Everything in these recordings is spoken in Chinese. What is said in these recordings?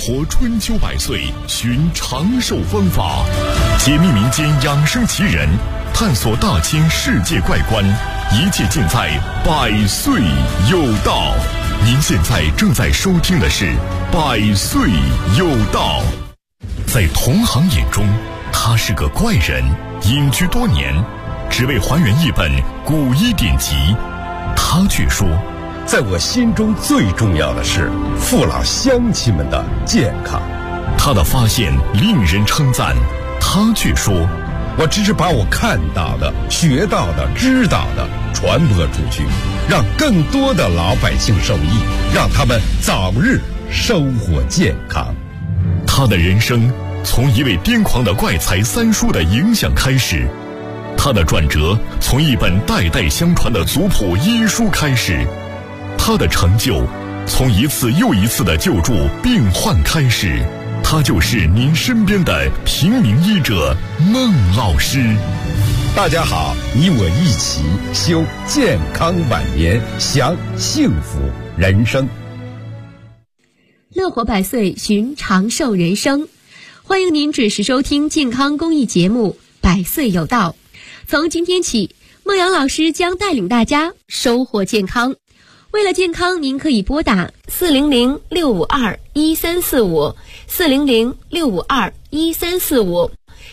活春秋百岁，寻长寿方法，解密民间养生奇人，探索大千世界怪观，一切尽在百岁有道。您现在正在收听的是百岁有道。在同行眼中，他是个怪人，隐居多年，只为还原一本古医典籍。他却说， 在我心中最重要的是父老乡亲们的健康。 他的发现令人称赞，他却说， 我只是把我看到的、学到的、知道的传播出去，让更多的老百姓受益，让他们早日生活健康。 他的人生从一位癫狂的怪才三叔的影响开始，他的转折从一本代代相传的族谱医书开始，他的成就从一次又一次的救助病患开始。他就是您身边的平民医者孟老师。 大家好，你我一起修健康晚年，享幸福人生。 乐活百岁，寻长寿人生。欢迎您准时收听健康公益节目《百岁有道》。从今天起，孟阳老师将带领大家收获健康。为了健康，您可以拨打400-652-1345 400-652-1345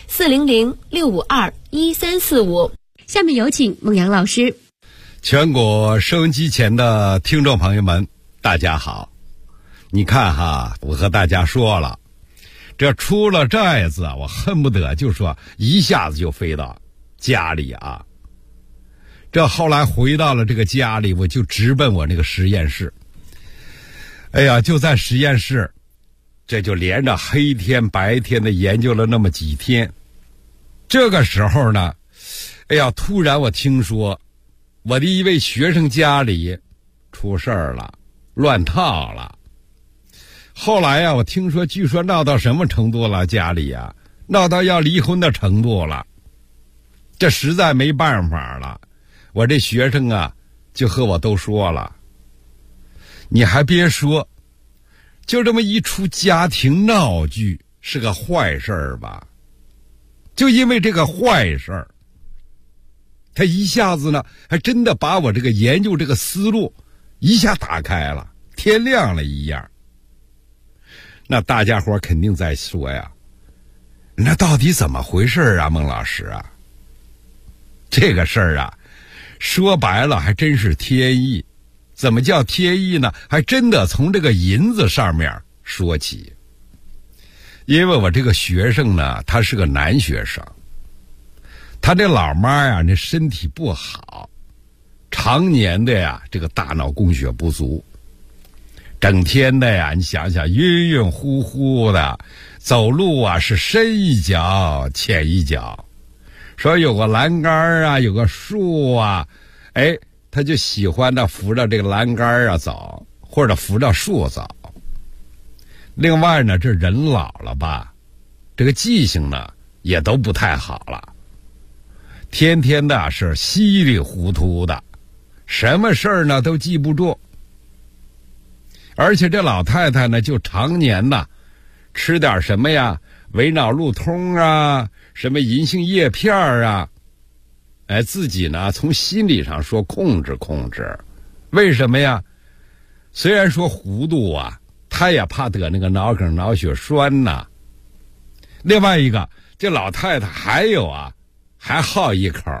400-652-1345。下面有请孟阳老师。 全国收音机前的听众朋友们，大家好。你看哈，我和大家说了，这出了寨子，我恨不得就说一下子就飞到家里啊。这后来回到了这个家里，我就直奔我那个实验室。哎呀，就在实验室，这就连着黑天白天的研究了那么几天。这个时候呢，哎呀，突然我听说我的一位学生家里出事儿了，乱套了。后来呀，我听说据说闹到什么程度了，家里呀闹到要离婚的程度了。这实在没办法了，我这学生啊就和我都说了，你还别说，就这么一出家庭闹剧是个坏事儿吧，就因为这个坏事儿，他一下子呢还真的把我这个研究这个思路一下打开了，天亮了一样。那大家伙肯定在说呀，那到底怎么回事啊，孟老师啊？这个事儿啊说白了还真是天意。怎么叫天意呢？还真的从这个银子上面说起。因为我这个学生呢，他是个男学生，他这老妈呀那身体不好，常年的呀这个大脑供血不足，整天的呀你想想晕晕乎乎的，走路啊是深一脚浅一脚，说有个栏杆啊有个树啊，哎他就喜欢的扶着这个栏杆啊走，或者扶着树走。另外呢，这人老了吧，这个记性呢也都不太好了，天天的是稀里糊涂的，什么事儿呢都记不住。而且这老太太呢就常年呢吃点什么呀，维脑路通啊，什么银杏叶片啊，哎，自己呢从心理上说控制控制。为什么呀？虽然说糊涂啊，他也怕得那个脑梗脑血栓呐。另外一个，这老太太还有啊，还好一口，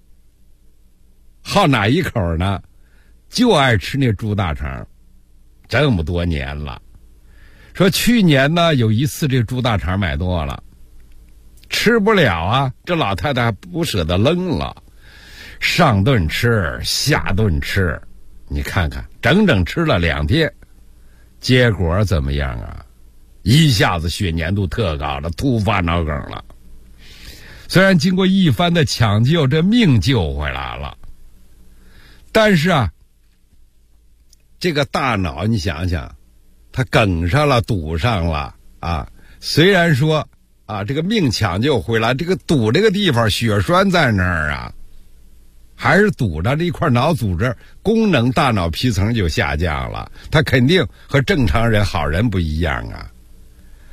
好哪一口呢？就爱吃那猪大肠，这么多年了。说去年呢有一次这猪大肠买多了，吃不了啊，这老太太不舍得扔了，上顿吃下顿吃，你看看整整吃了2天，结果怎么样啊？一下子血粘度特高了，突发脑梗了。虽然经过一番的抢救，这命救回来了，但是啊这个大脑你想想，它梗上了堵上了啊，虽然说啊这个命抢救回来，这个堵这个地方血栓在那儿啊，还是堵着这一块脑组织功能，大脑皮层就下降了，它肯定和正常人好人不一样啊。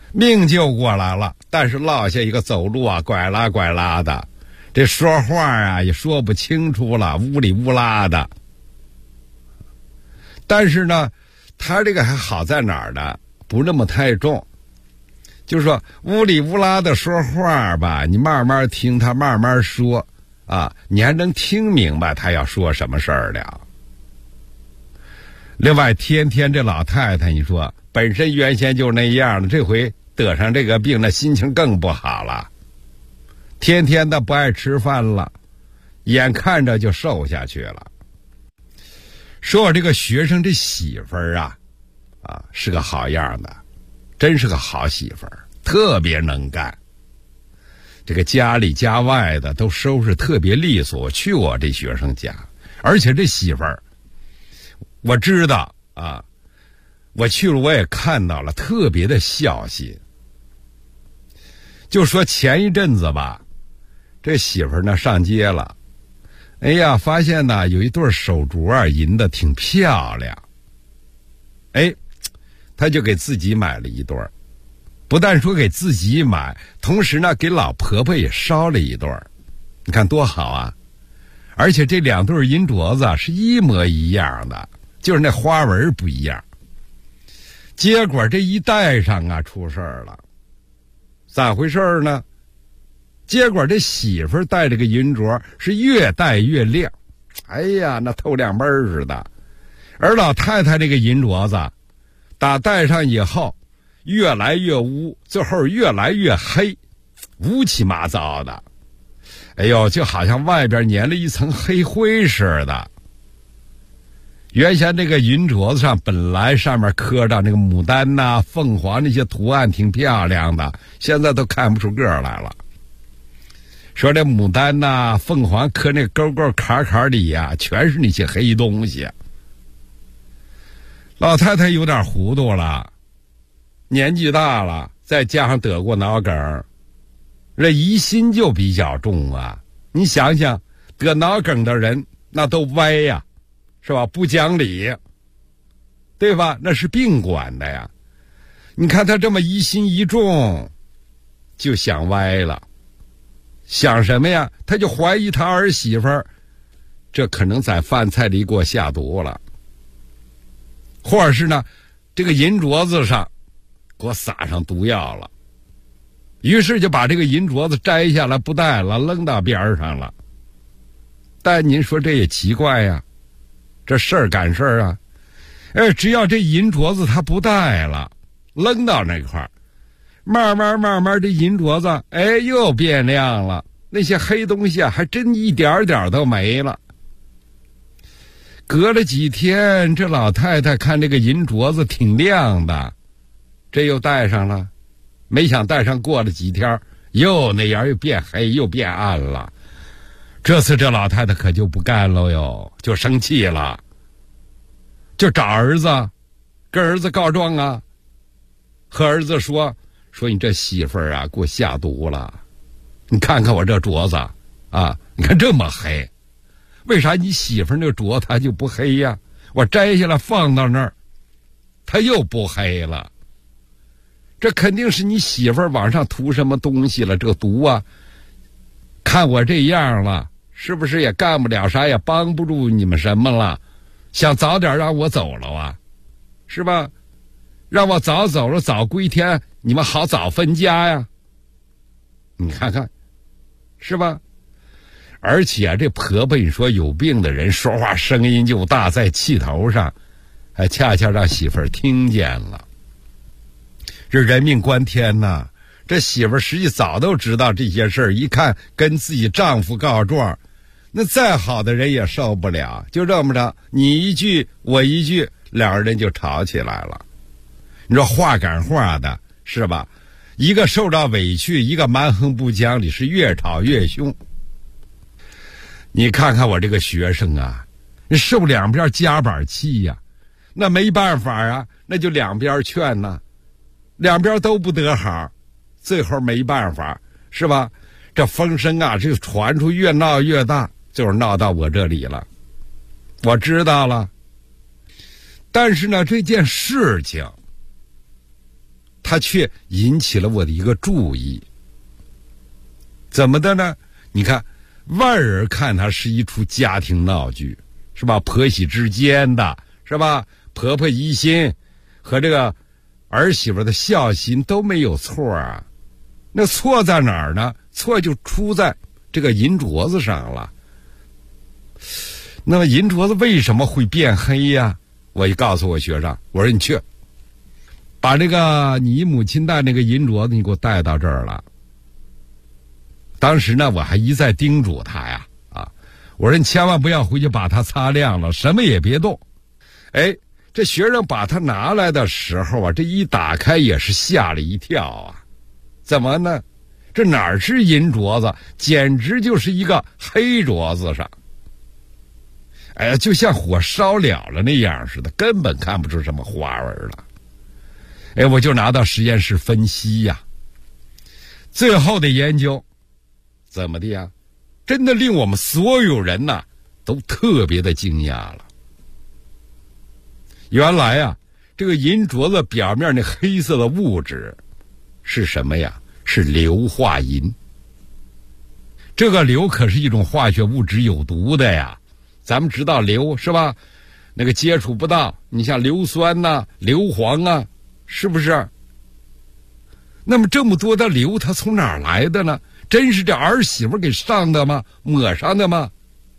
命救过来了，但是落下一个走路啊拐拉拐拉的，这说话啊也说不清楚了，乌里乌拉的。但是呢他这个还好在哪儿呢？不那么太重，就是说乌里乌拉的说话吧，你慢慢听他慢慢说啊，你还能听明白他要说什么事儿了。另外天天这老太太你说本身原先就那样了，这回得上这个病，那心情更不好了，天天的不爱吃饭了，眼看着就瘦下去了。说我这个学生这媳妇儿啊是个好样的，真是个好媳妇儿，特别能干，这个家里家外的都收拾特别利索。我去我这学生家，而且这媳妇儿我知道啊，我去了我也看到了，特别的孝心。就说前一阵子吧，这媳妇儿呢上街了，哎呀发现呢有一对手镯啊银的挺漂亮，哎他就给自己买了一对，不但说给自己买，同时呢给老婆婆也烧了一对，你看多好啊。而且这两对银镯子是一模一样的，就是那花纹不一样。结果这一戴上啊出事儿了。咋回事呢？结果这媳妇儿戴这个银镯是越戴越亮，哎呀那透亮门似的。而老太太这个银镯子打戴上以后越来越污，最后越来越黑，乌七八糟的，哎呦就好像外边粘了一层黑灰似的。原先这个银镯子上本来上面刻着那个牡丹呐、凤凰那些图案挺漂亮的，现在都看不出个来了。说这牡丹呐、凤凰刻那勾勾坎坎里呀，全是那些黑东西。老太太有点糊涂了，年纪大了，再加上得过脑梗，这疑心就比较重啊。你想想，得脑梗的人那都歪呀，是吧？不讲理，对吧？那是病管的呀。你看他这么疑心一重，就想歪了。想什么呀？他就怀疑他儿媳妇儿这可能在饭菜里给我下毒了，或者是呢这个银镯子上给我撒上毒药了，于是就把这个银镯子摘下来不戴了，扔到边上了。但您说这也奇怪呀，这事儿赶事儿啊，只要这银镯子它不戴了，扔到那块儿，慢慢这银镯子又变亮了，那些黑东西啊还真一点点都没了。隔了几天，这老太太看这个银镯子挺亮的，这又戴上了，没想戴上过了几天又那样又变黑又变暗了。这次这老太太可就不干了哟，就生气了，就找儿子跟儿子告状啊，和儿子说你这媳妇儿啊给我下毒了，你看看我这镯子啊，你看这么黑，为啥你媳妇儿那个镯它就不黑呀？我摘下来放到那儿它又不黑了，这肯定是你媳妇儿往上涂什么东西了，这个毒啊，看我这样了，是不是也干不了啥，也帮不住你们什么了，想早点让我走了啊，是吧？让我早走了，早归天，你们好早分家呀。你看看，是吧？而且啊，这婆婆你说有病的人说话声音就大，在气头上，还恰恰让媳妇儿听见了。这人命关天呐，这媳妇儿实际早都知道这些事儿，一看跟自己丈夫告状，那再好的人也受不了，就这么着，你一句我一句，两人就吵起来了。你说话赶话的，是吧？一个受到委屈，一个蛮横不讲理，是越吵越凶。你看看我这个学生啊，受两边夹板气呀，那没办法啊，那就两边劝呐，两边都不得好，最后没办法，是吧？这风声啊，这个传出越闹越大，就是闹到我这里了。我知道了，但是呢，这件事情它却引起了我的一个注意。怎么的呢？你看，外人看它是一出家庭闹剧，是吧？婆媳之间的，是吧？婆婆疑心和这个儿媳妇的孝心都没有错啊。那错在哪儿呢？错就出在这个银镯子上了。那么银镯子为什么会变黑呀？我就告诉我学生，我说你去把这个你母亲戴那个银镯子你给我带到这儿了。当时呢我还一再叮嘱他呀，我说你千万不要回去把它擦亮了，什么也别动。这学生把它拿来的时候啊，这一打开也是吓了一跳啊。怎么呢？这哪是银镯子，简直就是一个黑镯子上。就像火烧了那样似的，根本看不出什么花纹了。我就拿到实验室分析呀。最后的研究怎么的呀？真的令我们所有人呐都特别的惊讶了。原来啊，这个银镯子表面那黑色的物质是什么呀？是硫化银。这个硫可是一种化学物质，有毒的呀。咱们知道硫是吧？那个接触不到，你像硫酸呐、硫磺啊，是不是？那么这么多的硫它从哪儿来的呢？真是这儿媳妇给上的吗？抹上的吗？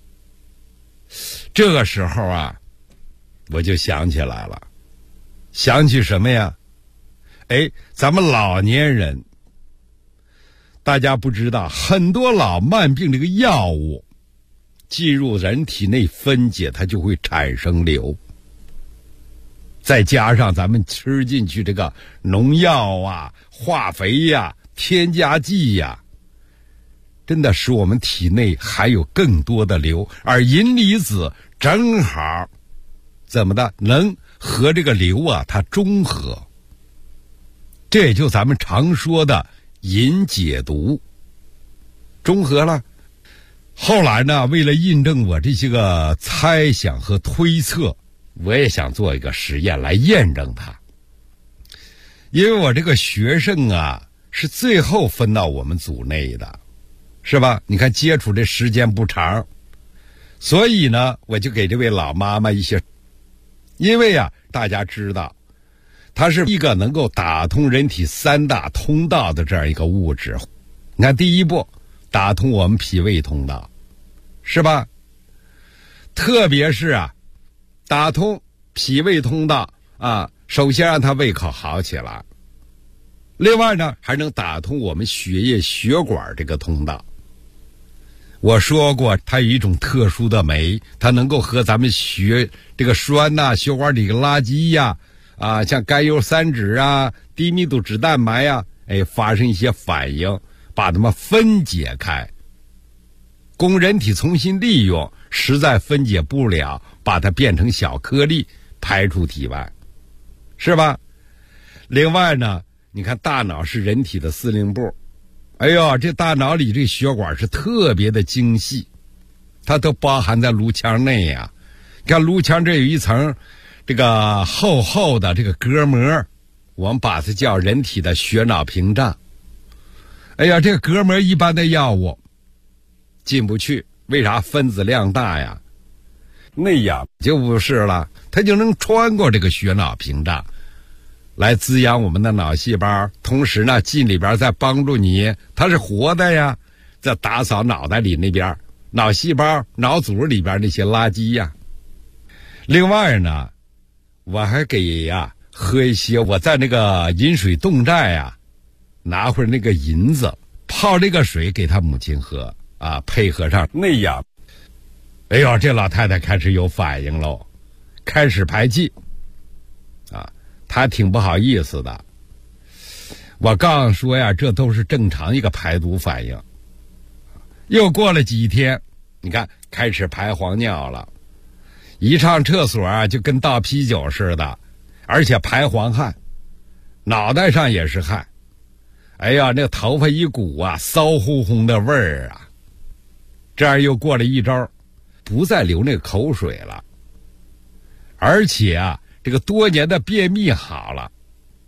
这个时候啊，我就想起来了。想起什么呀？咱们老年人，大家不知道，很多老慢病这个药物进入人体内分解，它就会产生硫。再加上咱们吃进去这个农药啊、化肥呀、添加剂呀，真的使我们体内还有更多的硫，而银离子正好怎么的能和这个硫啊它中和，这也就咱们常说的银解毒，中和了。后来呢，为了印证我这些个猜想和推测，我也想做一个实验来验证它。因为我这个学生啊是最后分到我们组内的，是吧？你看接触这时间不长，所以呢我就给这位老妈妈一些，因为啊大家知道它是一个能够打通人体三大通道的这样一个物质。你看第一步打通我们脾胃通道，是吧？特别是啊打通脾胃通道啊，首先让他胃口好起来，另外呢还能打通我们血液血管这个通道。我说过它有一种特殊的酶，它能够和咱们血这个栓呐、血管里的垃圾呀像甘油三酯啊、低密度脂蛋白呀发生一些反应，把它们分解开，供人体重新利用，实在分解不了，把它变成小颗粒排出体外，是吧？另外呢，你看大脑是人体的司令部，这大脑里这血管是特别的精细，它都包含在颅腔内呀。你看颅腔这有一层这个厚厚的这个隔膜，我们把它叫人体的血脑屏障。这个隔膜一般的药物进不去，为啥？分子量大呀。那样就不是了，它就能穿过这个血脑屏障来滋养我们的脑细胞，同时呢进里边再帮助你，它是活的呀，在打扫脑袋里那边脑细胞脑组里边那些垃圾呀。另外呢我还给喝一些，我在那个饮水冻寨拿回那个银子泡这个水给他母亲喝配合上那样，这老太太开始有反应喽，开始排气她挺不好意思的。我刚说呀，这都是正常一个排毒反应。又过了几天，你看开始排黄尿了，一上厕所就跟倒啤酒似的，而且排黄汗，脑袋上也是汗。那头发一鼓骚乎乎的味儿这样又过了一周，不再流那个口水了，而且这个多年的便秘好了。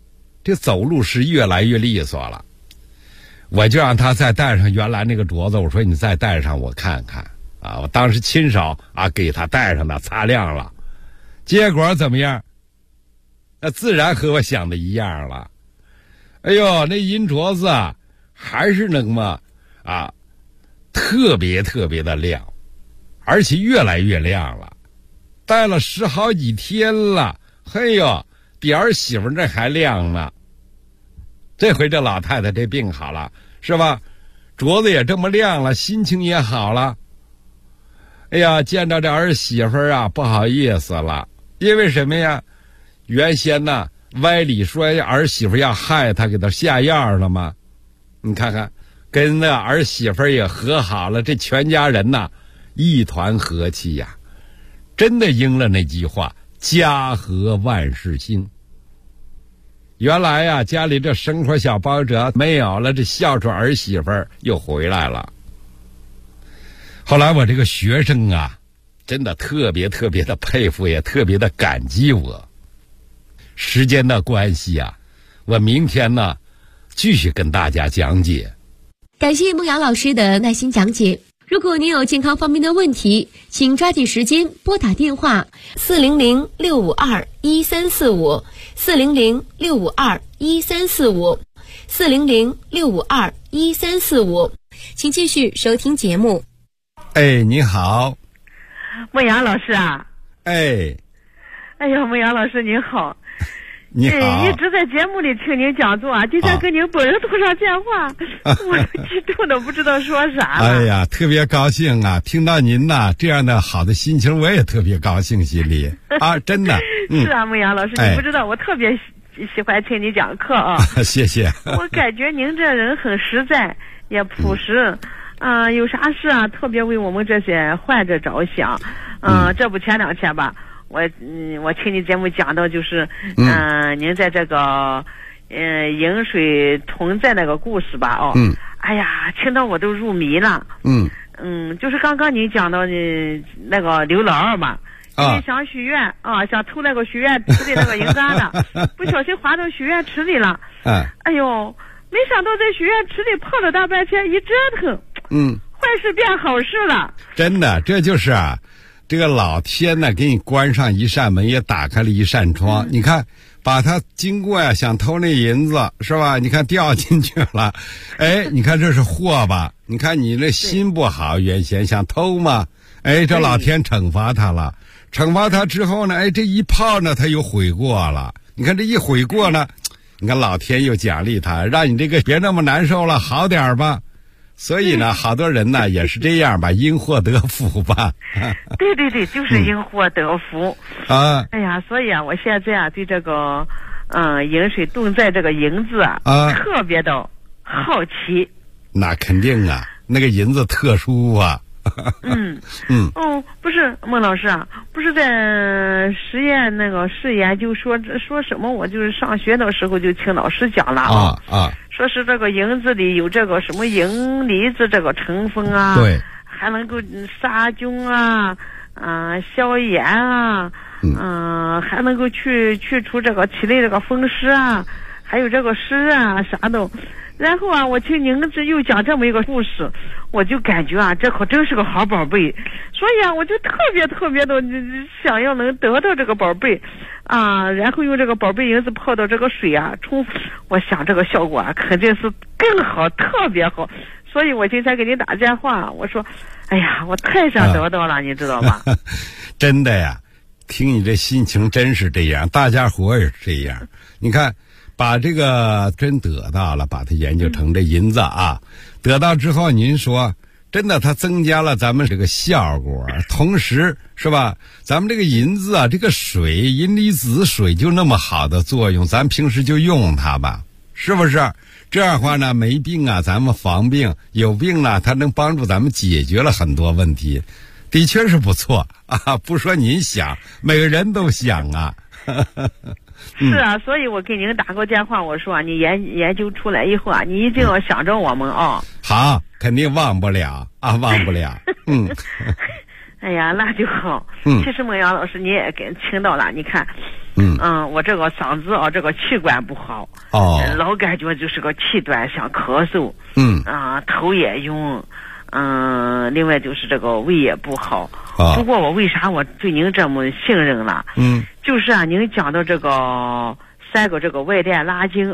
这走路是越来越利索了。我就让他再戴上原来那个镯子，我说你再戴上我看看啊！我当时亲手给他戴上的，擦亮了，结果怎么样？那自然和我想的一样了。哎呦，那银镯子还是那么特别特别的亮，而且越来越亮了。戴了10好几天了，嘿呦，比儿媳妇这还亮呢。这回这老太太这病好了，是吧？镯子也这么亮了，心情也好了。哎呀，见到这儿媳妇不好意思了，因为什么呀？原先呢歪理说儿媳妇要害他，给他下药了吗？你看看，跟那儿媳妇也和好了，这全家人呐一团和气呀，真的应了那句话，家和万事兴。原来呀，家里这生活小包折没有了，这孝顺儿媳妇又回来了。后来我这个学生真的特别特别的佩服，也特别的感激我。时间的关系我明天呢继续跟大家讲解。 感谢孟瑶老师的耐心讲解。如果您有健康方面的问题，请抓紧时间拨打电话400-652-1345 400-652-1345 400-652-1345。请继续收听节目。 哎，你好， 孟阳老师啊！ 哎呀，孟阳老师您好。 你好， 一直在节目里听您讲座今天跟您本人通上电话，我激动的不知道说啥了。 哎呀，特别高兴听到您这样的好的心情，我也特别高兴，心里真的。 是啊，孟阳老师，你不知道，我特别喜欢听你讲课谢谢。 我感觉您这人很实在，也朴实。有啥事特别为我们这些患者着想。这不前2天吧，我听你节目讲到就是您在这个饮水同在那个故事吧哎呀，听到我都入迷了。就是刚刚您讲到的那个刘老二嘛，你想许愿想偷那个许愿池里那个银疙瘩，不小心滑到许愿池里了。哎呦，没想到在许愿池里泡了大半天，一折腾坏事变好事了。 真的，这就是这个老天呢给你关上一扇门，也打开了一扇窗。你看把他经过想偷那银子是吧，你看掉进去了。你看这是祸吧，你看你那心不好，原先想偷嘛，这老天惩罚他了。惩罚他之后呢，这一泡呢他又悔过了。你看这一悔过呢，你看老天又奖励他，让你这个别那么难受了，好点吧。所以呢，好多人呢也是这样吧，因祸得福吧。 对，就是因祸得福哎呀，所以我现在对这个饮水冻在这个银子特别的好奇。 那肯定那个银子特殊不是孟老师不是在实验那个试研就说什么，我就是上学的时候就听老师讲了说是这个银子里有这个什么银离子这个成分对， 还能够杀菌消炎还能够去除这个体内这个风湿还有这个湿啥的。然后我听您这又讲这么一个故事，我就感觉这可真是个好宝贝，所以我就特别特别的想要能得到这个宝贝然后用这个宝贝银子泡到这个水我想这个效果肯定是更好，特别好。所以我今天给您打电话，我说哎呀，我太想得到了你知道吧。 真的呀，听你这心情真是这样，大家伙也是这样。你看把这个真得到了，把它研究成这银子得到之后，您说真的它增加了咱们这个效果，同时是吧，咱们这个银子这个水银离子水就那么好的作用，咱平时就用它吧，是不是？这样的话呢，没病咱们防病，有病呢它能帮助咱们解决了很多问题，的确是不错不说您想，每个人都想是所以我给您打个电话，我说你研究出来以后你一定要想着我们好，肯定忘不了忘不了哎呀，那就好。其实孟阳老师你也听到了，你看我这个嗓子这个气管不好，老感觉就是个气短，想咳嗽，头也晕，另外就是这个胃也不好。不过我为啥我对您这么信任了？就是您讲的这个3个这个外带拉筋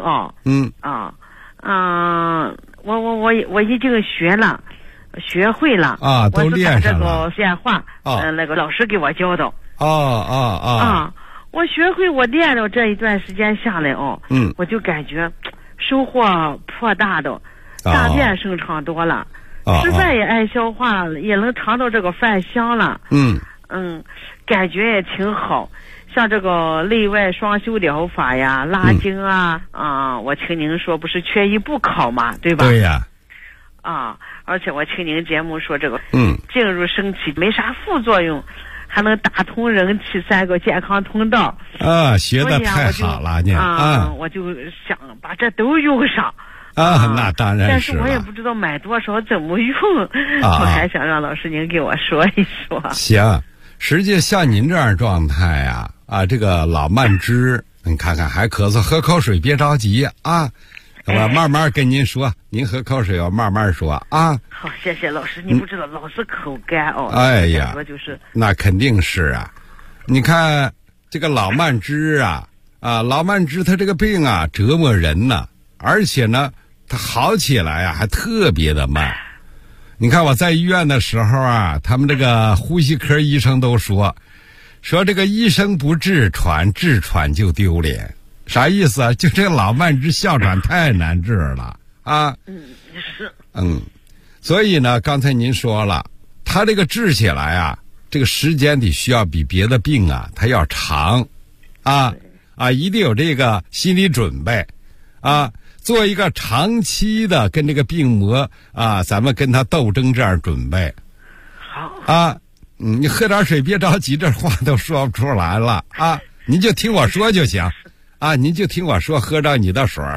我已经学会了都练上了。 我是打这个电话，那个老师给我教的。我学会，我练了这一段时间下来我就感觉收获颇大的，大便顺畅多了，吃饭也爱消化了，也能尝到这个饭香了。感觉也挺好。像这个内外双修疗法呀、拉筋我听您说不是缺一不可嘛，对吧？ 对呀。 而且我听您节目说这个进入身体没啥副作用，还能打通人体3个健康通道。 学得太好了你。 我就想把这都用上。 那当然是。 但是我也不知道买多少，怎么用。我还想让老师您给我说一说。 行，实际像您这样状态这个老慢支，你看看还咳嗽，喝口水，别着急我慢慢跟您说，您喝口水，我慢慢说好，谢谢老师。你不知道老是口干哎呀， 就是那肯定是你看这个老慢支老慢支他这个病折磨人呢，而且呢，他好起来还特别的慢。你看我在医院的时候他们这个呼吸科医生都说这个医生不治喘，治喘就丢脸。啥意思就这个老慢支哮喘太难治了是。 所以呢，刚才您说了，他这个治起来这个时间得需要比别的病它要长一定有这个心理准备做一个长期的跟这个病魔咱们跟他斗争这样准备。 好你喝点水，别着急，这话都说不出来了您就听我说就行您就听我说，喝着你的水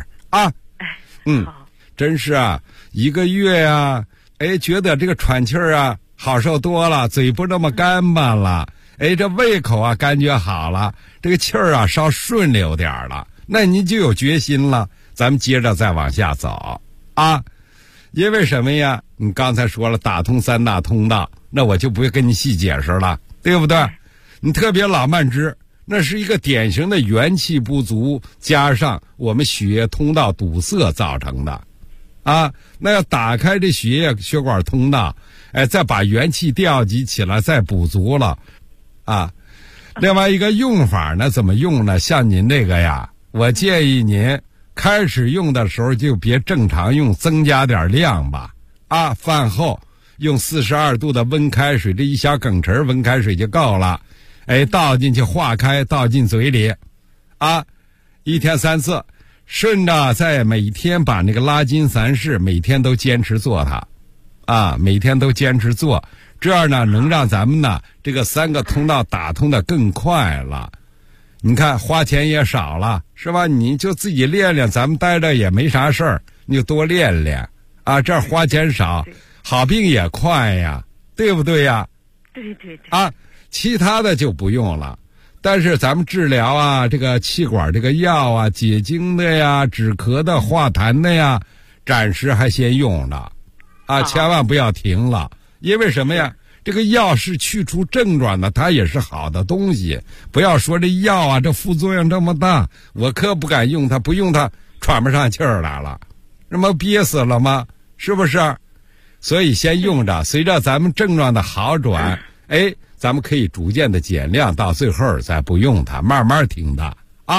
真是1个月觉得这个喘气儿好受多了，嘴不那么干巴了，这胃口感觉好了，这个气儿稍顺溜点了，那您就有决心了，咱们接着再往下走因为什么呀？你刚才说了打通3大通道，那我就不会跟你细解释了，对不对？你特别老慢支，那是一个典型的元气不足加上我们血液通道堵塞造成的那要打开这血液血管通道，再把元气调集起来，再补足了另外一个用法呢，怎么用呢？像您这个我建议您开始用的时候就别正常用，增加点量吧饭后用42度的温开水，这1小羹匙温开水就够了，倒进去化开，倒进嘴里1天3次，顺着再每天把那个拉筋3式每天都坚持做它每天都坚持做，这样呢能让咱们呢这个3个通道打通的更快了。你看花钱也少了，是吧？你就自己练练，咱们待着也没啥事儿，你就多练练这样花钱少，好病也快呀，对不对呀？ 对其他的就不用了。但是咱们治疗这个气管这个药解痉的呀、止咳的、化痰的呀，暂时还先用着千万不要停了。因为什么呀？这个药是去除症状的，它也是好的东西。不要说这药这副作用这么大，我可不敢用它，不用它喘不上气儿来了，那么憋死了吗？是不是？所以先用着，随着咱们症状的好转，咱们可以逐渐的减量，到最后再不用它，慢慢停的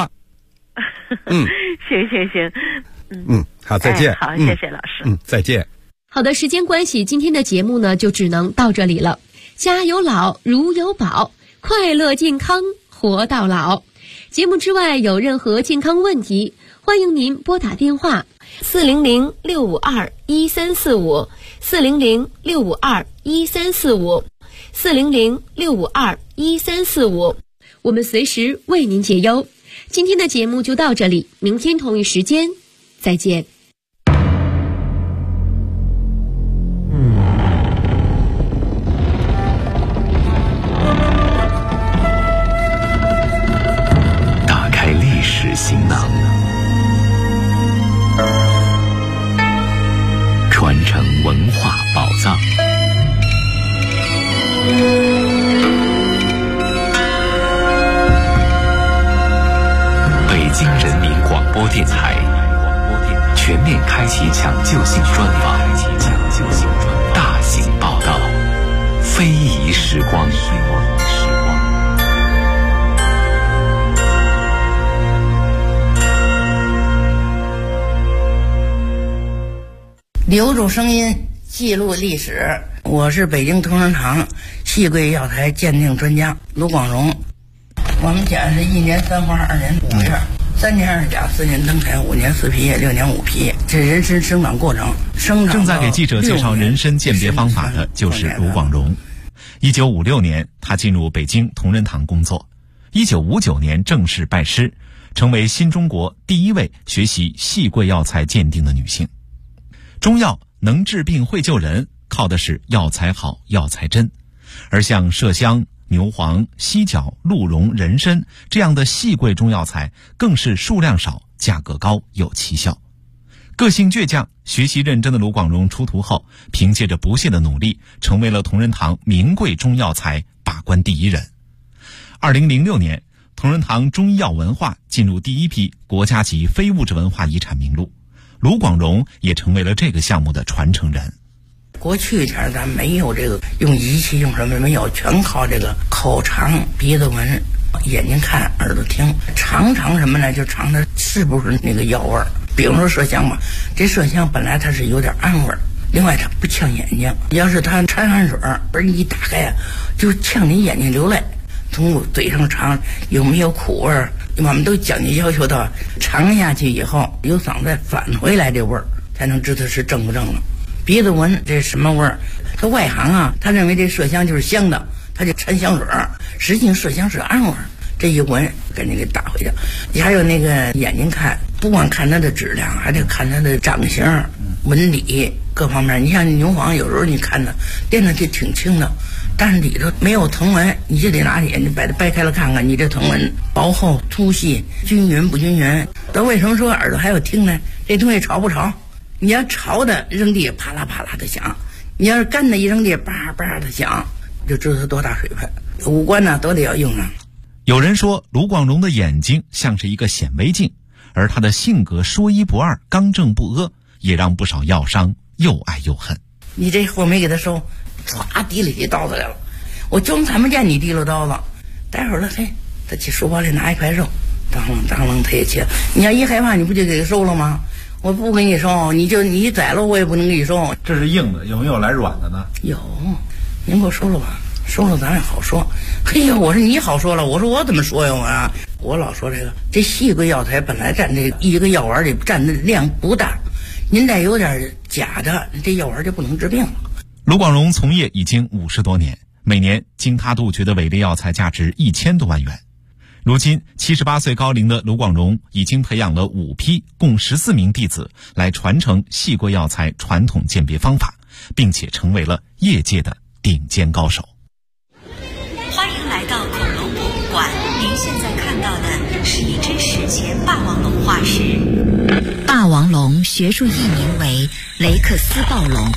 行好，再见好，谢谢老师再见。 好的，时间关系，今天的节目呢就只能到这里了。家有老，如有宝，快乐健康活到老。节目之外有任何健康问题，欢迎您拨打电话400-652-1345 400-652-1345 400-652-1345，我们随时为您解忧。今天的节目就到这里，明天同一时间再见。 电台全面开启抢救性专访，大型报道，非遗时光。 留住声音，记录历史。我是北京同仁堂细桂药材鉴定专家卢广荣。我们讲是1年3花2年5月，3年2甲4年登台5年4皮叶6年5皮叶，这人参生长过程。 正在给记者介绍人参鉴别方法的就是卢广荣。1956年，他进入北京同仁堂工作。1959年正式拜师，成为新中国第一位学习细桂药材鉴定的女性。中药能治病会救人，靠的是药材好药材真，而像麝香、牛黄、犀角、鹿茸、人参这样的细桂中药材更是数量少、价格高、有奇效。个性倔强、学习认真的卢广荣出徒后，凭借着不懈的努力，成为了同仁堂名贵中药材把关第一人。2006年，同仁堂中医药文化进入第一批国家级非物质文化遗产名录，卢广荣也成为了这个项目的传承人。 过去前咱没有这个用仪器用什么没有，全靠这个口尝、鼻子闻、眼睛看、耳朵听，尝什么呢？就尝它是不是那个药味儿。比如说麝香吧，这麝香本来它是有点暗味儿，另外它不呛眼睛，要是它掺汗水儿一打开啊，就呛你眼睛流泪。从嘴上尝有没有苦味儿，我们都讲究要求到尝下去以后由嗓子返回来这味儿，才能知道是正不正了。鼻子闻这什么味儿？他外行啊，他认为这麝香就是香的，他就掺香水儿，实际麝香是暗味儿。这一闻赶紧给打回去。你还有那个眼睛看，不光看它的质量，还得看它的长相、纹理各方面。你像牛黄，有时候你看它掂上去挺轻的，但是里头没有藤纹，你就得拿眼睛把它掰开了看看，你这藤纹薄厚、粗细、均匀不均匀。那为什么说耳朵还要听呢？这东西潮不潮？你要潮的扔地啪啦啪啦的响，你要是干的一扔地叭叭的响，就知道它多大水分。五官呢都得要用上。 有人说卢广荣的眼睛像是一个显微镜，而他的性格说一不二、刚正不阿，也让不少药商又爱又恨。 你这货没给他收，唰提了起刀子来了，我就看不见你提了刀子。待会儿了，嘿，他去书包里拿一块肉，当啷他也切。你要一害怕，你不就给他收了吗？我不给你收，你宰了我也不能给你收。 这是硬的，有没有来软的呢？ 有，您给我收了吧，收了咱也好说。嘿呀，我说你好说了，我说我怎么说呀我老说这细桂药材本来占这一个药丸里占的量不大，您再有点假的，这药丸就不能治病了。 卢广荣从业已经50多年，每年经他杜绝的伪劣药材价值1000多万元。如今78岁高龄的卢广荣已经培养了5批共14名弟子来传承细桂药材传统鉴别方法，并且成为了业界的顶尖高手。 欢迎来到恐龙博物馆，您现在看到的是一只史前霸王龙化石。霸王龙学术译名为雷克斯暴龙。